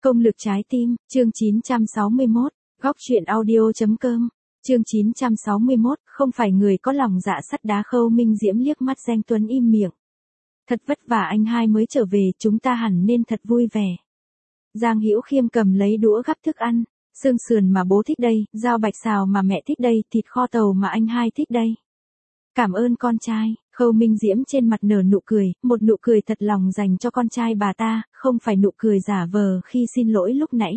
Công lực trái tim, chương 961, góc truyện audio.com, chương 961, không phải người có lòng dạ sắt đá. Khâu Minh Diễm liếc mắt Giang Tuấn im miệng. Thật vất vả anh hai mới trở về, chúng ta hẳn nên thật vui vẻ. Giang Hữu Khiêm cầm lấy đũa gắp thức ăn, xương sườn mà bố thích đây, rau bạch xào mà mẹ thích đây, thịt kho tàu mà anh hai thích đây. Cảm ơn con trai. Khâu Minh Diễm trên mặt nở nụ cười, một nụ cười thật lòng dành cho con trai bà ta, không phải nụ cười giả vờ khi xin lỗi lúc nãy.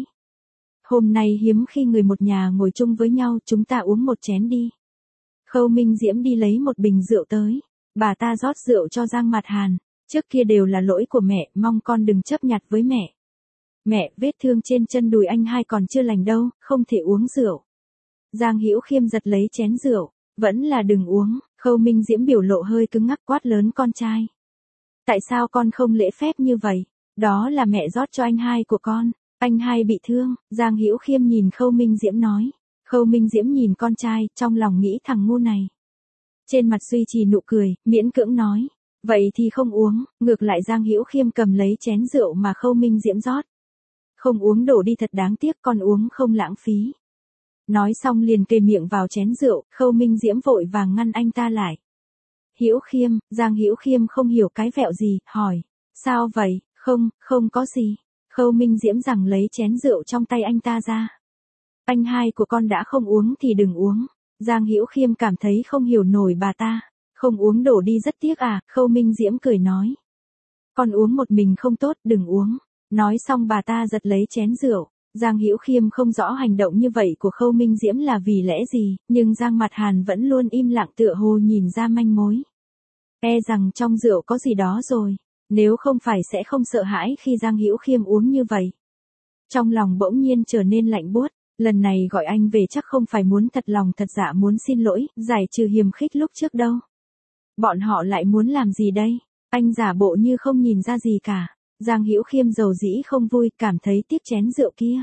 Hôm nay hiếm khi người một nhà ngồi chung với nhau, chúng ta uống một chén đi. Khâu Minh Diễm đi lấy một bình rượu tới, bà ta rót rượu cho Giang Mạt Hàn. Trước kia đều là lỗi của mẹ, mong con đừng chấp nhặt với mẹ. Mẹ, vết thương trên chân đùi anh hai còn chưa lành đâu, không thể uống rượu. Giang Hữu Khiêm giật lấy chén rượu, vẫn là đừng uống. Khâu Minh Diễm biểu lộ hơi cứng ngắc, quát lớn con trai. Tại sao con không lễ phép như vậy? Đó là mẹ rót cho anh hai của con. Anh hai bị thương. Giang Hữu Khiêm nhìn Khâu Minh Diễm nói. Khâu Minh Diễm nhìn con trai, trong lòng nghĩ thằng ngu này. Trên mặt duy trì nụ cười, miễn cưỡng nói. Vậy thì không uống. Ngược lại Giang Hữu Khiêm cầm lấy chén rượu mà Khâu Minh Diễm rót. Không uống đổ đi, thật đáng tiếc, con uống không lãng phí. Nói xong liền kề miệng vào chén rượu. Khâu Minh Diễm vội vàng ngăn anh ta lại. Hữu Khiêm. Giang Hữu Khiêm không hiểu cái vẹo gì, hỏi. Sao vậy? Không có gì. Khâu Minh Diễm giằng lấy chén rượu trong tay anh ta ra. Anh hai của con đã không uống thì đừng uống. Giang Hữu Khiêm cảm thấy không hiểu nổi bà ta. Không uống đổ đi rất tiếc à? Khâu Minh Diễm cười nói. Con uống một mình không tốt, đừng uống. Nói xong bà ta giật lấy chén rượu. Giang Hữu Khiêm không rõ hành động như vậy của Khâu Minh Diễm là vì lẽ gì, nhưng Giang Mạt Hàn vẫn luôn im lặng, tựa hồ nhìn ra manh mối. E rằng trong rượu có gì đó rồi, nếu không phải sẽ không sợ hãi khi Giang Hữu Khiêm uống như vậy. Trong lòng bỗng nhiên trở nên lạnh buốt, lần này gọi anh về chắc không phải muốn thật lòng thật dạ muốn xin lỗi, giải trừ hiềm khích lúc trước đâu. Bọn họ lại muốn làm gì đây? Anh giả bộ như không nhìn ra gì cả. Giang Hữu Khiêm dầu dĩ không vui, cảm thấy tiếc chén rượu kia.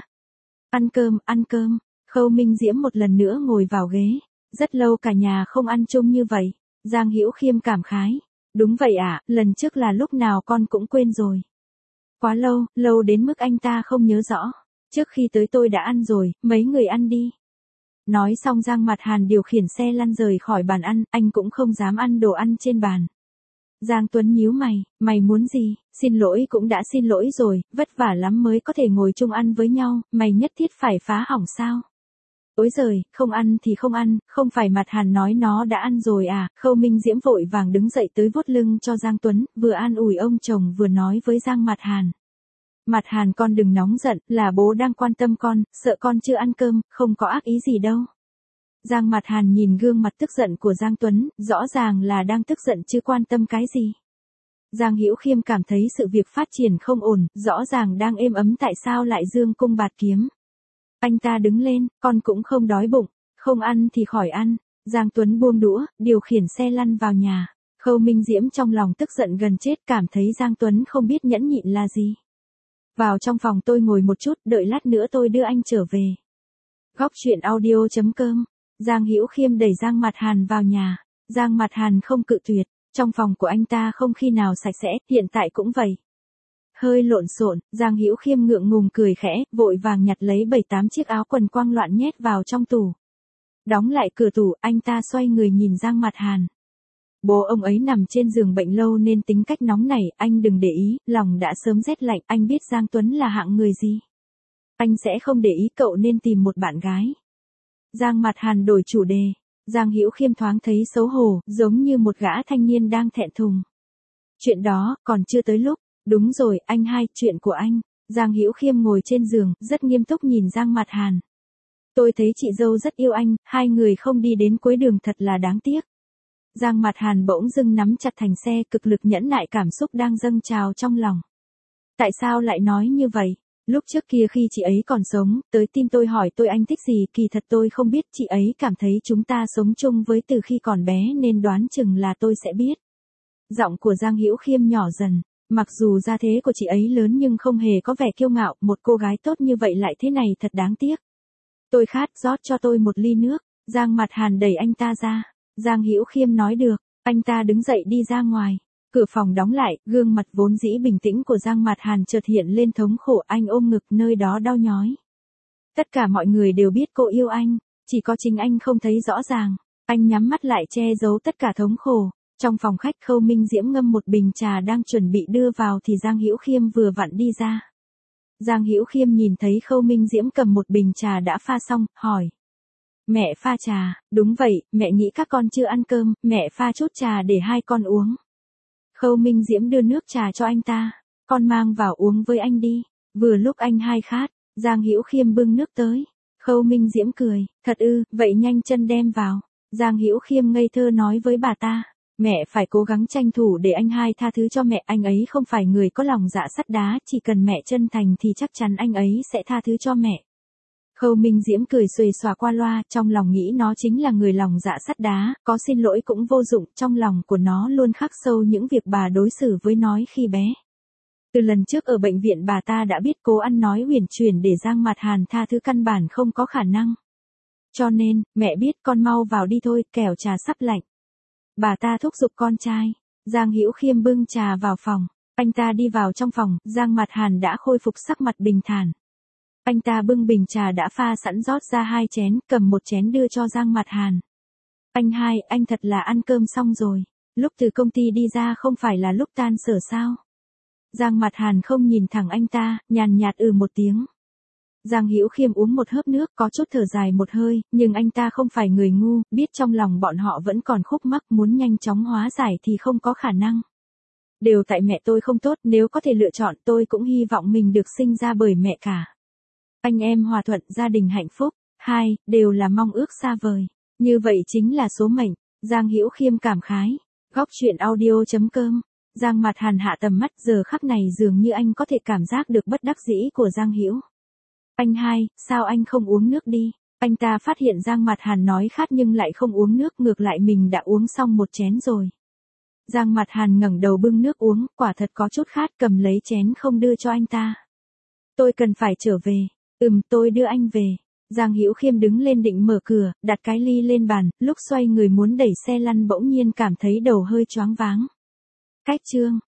Ăn cơm. Khâu Minh Diễm một lần nữa ngồi vào ghế. Rất lâu cả nhà không ăn chung như vậy. Giang Hữu Khiêm cảm khái. Đúng vậy ạ, lần trước là lúc nào con cũng quên rồi. Quá lâu đến mức anh ta không nhớ rõ. Trước khi tới tôi đã ăn rồi, mấy người ăn đi. Nói xong Giang Mạt Hàn điều khiển xe lăn rời khỏi bàn ăn, anh cũng không dám ăn đồ ăn trên bàn. Giang Tuấn nhíu mày muốn gì? Xin lỗi cũng đã xin lỗi rồi, vất vả lắm mới có thể ngồi chung ăn với nhau, mày nhất thiết phải phá hỏng sao? Ối giời, không ăn thì không ăn, không phải Mạt Hàn nói nó đã ăn rồi à? Khâu Minh Diễm vội vàng đứng dậy tới vuốt lưng cho Giang Tuấn, vừa an ủi ông chồng vừa nói với Giang Mạt Hàn. Mạt Hàn con đừng nóng giận, là bố đang quan tâm con, sợ con chưa ăn cơm, không có ác ý gì đâu. Giang Mạt Hàn nhìn gương mặt tức giận của Giang Tuấn, rõ ràng là đang tức giận chứ quan tâm cái gì. Giang Hữu Khiêm cảm thấy sự việc phát triển không ổn, rõ ràng đang êm ấm tại sao lại dương cung bạt kiếm. Anh ta đứng lên, con cũng không đói bụng, không ăn thì khỏi ăn. Giang Tuấn buông đũa, điều khiển xe lăn vào nhà. Khâu Minh Diễm trong lòng tức giận gần chết, cảm thấy Giang Tuấn không biết nhẫn nhịn là gì. Vào trong phòng tôi ngồi một chút, đợi lát nữa tôi đưa anh trở về. Góc truyện audio.com. Giang Hữu Khiêm đẩy Giang Mạt Hàn vào nhà. Giang Mạt Hàn không cự tuyệt, trong phòng của anh ta không khi nào sạch sẽ, hiện tại cũng vậy. Hơi lộn xộn, Giang Hữu Khiêm ngượng ngùng cười khẽ, vội vàng nhặt lấy 7-8 chiếc áo quần quang loạn nhét vào trong tủ. Đóng lại cửa tủ, anh ta xoay người nhìn Giang Mạt Hàn. Bố ông ấy nằm trên giường bệnh lâu nên tính cách nóng này, anh đừng để ý, lòng đã sớm rét lạnh, anh biết Giang Tuấn là hạng người gì. Anh sẽ không để ý, cậu nên tìm một bạn gái. Giang Mạt Hàn đổi chủ đề. Giang Hữu Khiêm thoáng thấy xấu hổ, giống như một gã thanh niên đang thẹn thùng. Chuyện đó, còn chưa tới lúc. Đúng rồi, anh hai, chuyện của anh. Giang Hữu Khiêm ngồi trên giường, rất nghiêm túc nhìn Giang Mạt Hàn. Tôi thấy chị dâu rất yêu anh, hai người không đi đến cuối đường thật là đáng tiếc. Giang Mạt Hàn bỗng dưng nắm chặt thành xe, cực lực nhẫn nại cảm xúc đang dâng trào trong lòng. Tại sao lại nói như vậy? Lúc trước kia khi chị ấy còn sống, tới tin tôi hỏi tôi anh thích gì, kỳ thật tôi không biết, chị ấy cảm thấy chúng ta sống chung với từ khi còn bé nên đoán chừng là tôi sẽ biết. Giọng của Giang Hữu Khiêm nhỏ dần, mặc dù gia thế của chị ấy lớn nhưng không hề có vẻ kiêu ngạo, một cô gái tốt như vậy lại thế này thật đáng tiếc. Tôi khát, rót cho tôi một ly nước. Giang Mạt Hàn đẩy anh ta ra. Giang Hữu Khiêm nói được, anh ta đứng dậy đi ra ngoài. Cửa phòng đóng lại, gương mặt vốn dĩ bình tĩnh của Giang Mạt Hàn chợt hiện lên thống khổ, anh ôm ngực, nơi đó đau nhói. Tất cả mọi người đều biết cô yêu anh, chỉ có chính anh không thấy rõ ràng. Anh nhắm mắt lại che giấu tất cả thống khổ. Trong phòng khách, Khâu Minh Diễm ngâm một bình trà đang chuẩn bị đưa vào thì Giang Hữu Khiêm vừa vặn đi ra. Giang Hữu Khiêm nhìn thấy Khâu Minh Diễm cầm một bình trà đã pha xong, hỏi. Mẹ pha trà, đúng vậy, mẹ nghĩ các con chưa ăn cơm, mẹ pha chút trà để hai con uống. Khâu Minh Diễm đưa nước trà cho anh ta, con mang vào uống với anh đi, vừa lúc anh hai khát. Giang Hữu Khiêm bưng nước tới. Khâu Minh Diễm cười, thật ư, vậy nhanh chân đem vào. Giang Hữu Khiêm ngây thơ nói với bà ta, mẹ phải cố gắng tranh thủ để anh hai tha thứ cho mẹ, anh ấy không phải người có lòng dạ sắt đá, chỉ cần mẹ chân thành thì chắc chắn anh ấy sẽ tha thứ cho mẹ. Khâu Minh Diễm cười xuề xòa qua loa, trong lòng nghĩ nó chính là người lòng dạ sắt đá, có xin lỗi cũng vô dụng, trong lòng của nó luôn khắc sâu những việc bà đối xử với nó khi bé. Từ lần trước ở bệnh viện bà ta đã biết cố ăn nói huyền chuyển để Giang Mạt Hàn tha thứ căn bản không có khả năng. Cho nên, mẹ biết con mau vào đi thôi, kẻo trà sắp lạnh. Bà ta thúc giục con trai. Giang Hữu Khiêm bưng trà vào phòng. Anh ta đi vào trong phòng, Giang Mạt Hàn đã khôi phục sắc mặt bình thản. Anh ta bưng bình trà đã pha sẵn rót ra 2 chén, cầm một chén đưa cho Giang Mạt Hàn. Anh hai, anh thật là ăn cơm xong rồi. Lúc từ công ty đi ra không phải là lúc tan sở sao? Giang Mạt Hàn không nhìn thẳng anh ta, nhàn nhạt một tiếng. Giang Hữu Khiêm uống một hớp nước, có chút thở dài một hơi, nhưng anh ta không phải người ngu, biết trong lòng bọn họ vẫn còn khúc mắc, muốn nhanh chóng hóa giải thì không có khả năng. Đều tại mẹ tôi không tốt, nếu có thể lựa chọn tôi cũng hy vọng mình được sinh ra bởi mẹ cả. Anh em hòa thuận, gia đình hạnh phúc, đều là mong ước xa vời. Như vậy chính là số mệnh. Giang Hữu Khiêm cảm khái. Góc truyện audio.com. Giang Mạt Hàn hạ tầm mắt, giờ khắc này dường như anh có thể cảm giác được bất đắc dĩ của Giang Hữu. Anh hai, sao anh không uống nước đi? Anh ta phát hiện Giang Mạt Hàn nói khát nhưng lại không uống nước, ngược lại mình đã uống xong một chén rồi. Giang Mạt Hàn ngẩng đầu bưng nước uống, quả thật có chút khát, cầm lấy chén không đưa cho anh ta. Tôi cần phải trở về. Tôi đưa anh về. Giang Hữu Khiêm đứng lên định mở cửa, đặt cái ly lên bàn, lúc xoay người muốn đẩy xe lăn bỗng nhiên cảm thấy đầu hơi choáng váng. Cách chương